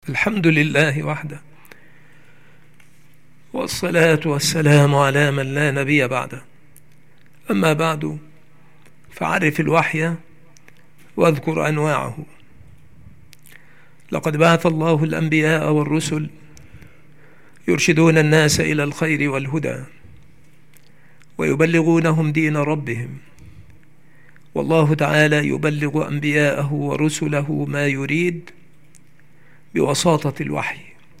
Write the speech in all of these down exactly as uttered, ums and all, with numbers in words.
الحمد لله وحده، والصلاة والسلام على من لا نبي بعده. أما بعد، فعرف الوحي واذكر أنواعه. لقد بعث الله الأنبياء والرسل يرشدون الناس إلى الخير والهدى ويبلغونهم دين ربهم، والله تعالى يبلغ أنبياءه ورسله ما يريد بوساطة الوحي.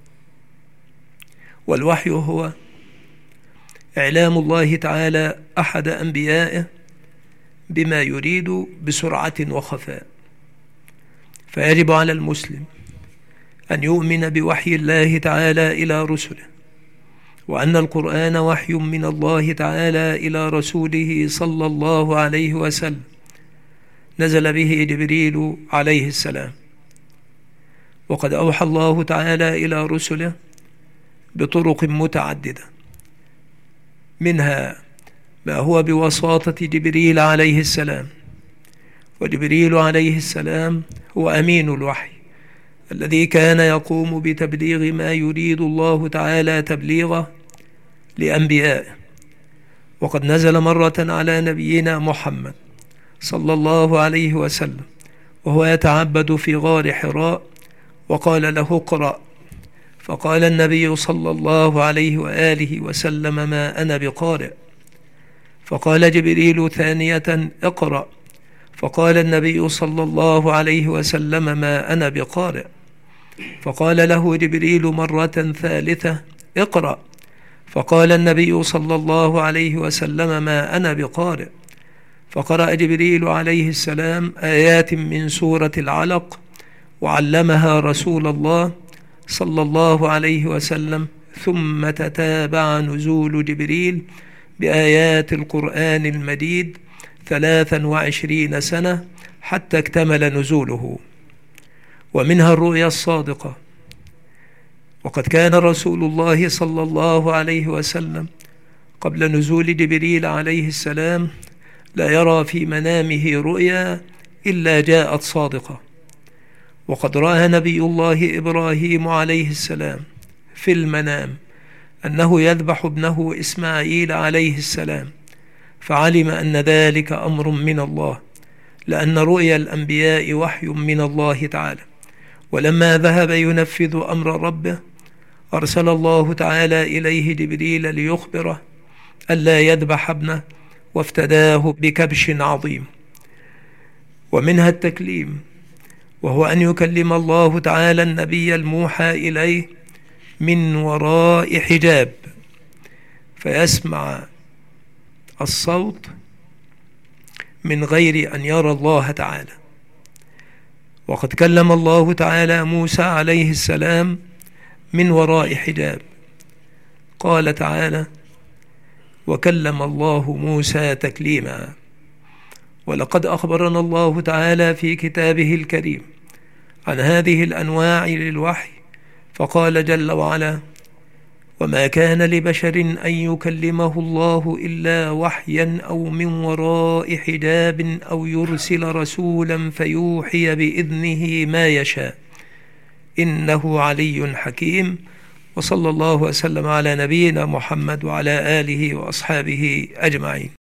والوحي هو إعلام الله تعالى أحد أنبيائه بما يريد بسرعة وخفاء، فيجب على المسلم أن يؤمن بوحي الله تعالى إلى رسله، وأن القرآن وحي من الله تعالى إلى رسوله صلى الله عليه وسلم، نزل به جبريل عليه السلام. وقد أوحى الله تعالى إلى رسله بطرق متعددة، منها ما هو بواسطة جبريل عليه السلام، وجبريل عليه السلام هو أمين الوحي الذي كان يقوم بتبليغ ما يريد الله تعالى تبليغه لأنبيائه. وقد نزل مرة على نبينا محمد صلى الله عليه وسلم وهو يتعبد في غار حراء، وقال له اقرأ، فقال النبي صلى الله عليه وآله وسلم ما أنا بقارئ. فقال جبريل ثانية اقرأ، فقال النبي صلى الله عليه وسلم ما أنا بقارئ. فقال له جبريل مرة ثالثة اقرأ، فقال النبي صلى الله عليه وسلم ما أنا بقارئ. فقرأ جبريل عليه السلام آيات من سورة العلق وعلمها رسول الله صلى الله عليه وسلم، ثم تتابع نزول جبريل بآيات القرآن المجيد ثلاثا وعشرين سنة حتى اكتمل نزوله. ومنها الرؤيا الصادقة، وقد كان رسول الله صلى الله عليه وسلم قبل نزول جبريل عليه السلام لا يرى في منامه رؤيا إلا جاءت صادقة. وقد رأى نبي الله إبراهيم عليه السلام في المنام أنه يذبح ابنه إسماعيل عليه السلام، فعلم أن ذلك أمر من الله، لأن رؤيا الأنبياء وحي من الله تعالى. ولما ذهب ينفذ أمر ربه أرسل الله تعالى إليه جبريل ليخبره ألا يذبح ابنه، وافتداه بكبش عظيم. ومنها التكليم، وهو أن يكلم الله تعالى النبي الموحى إليه من وراء حجاب، فيسمع الصوت من غير أن يرى الله تعالى. وقد كلم الله تعالى موسى عليه السلام من وراء حجاب، قال تعالى وكلم الله موسى تكليما. ولقد أخبرنا الله تعالى في كتابه الكريم عن هذه الأنواع للوحي، فقال جل وعلا وما كان لبشر أن يكلمه الله إلا وحيا أو من وراء حجاب أو يرسل رسولا فيوحي بإذنه ما يشاء إنه علي حكيم. وصلى الله وسلم على نبينا محمد وعلى آله وأصحابه أجمعين.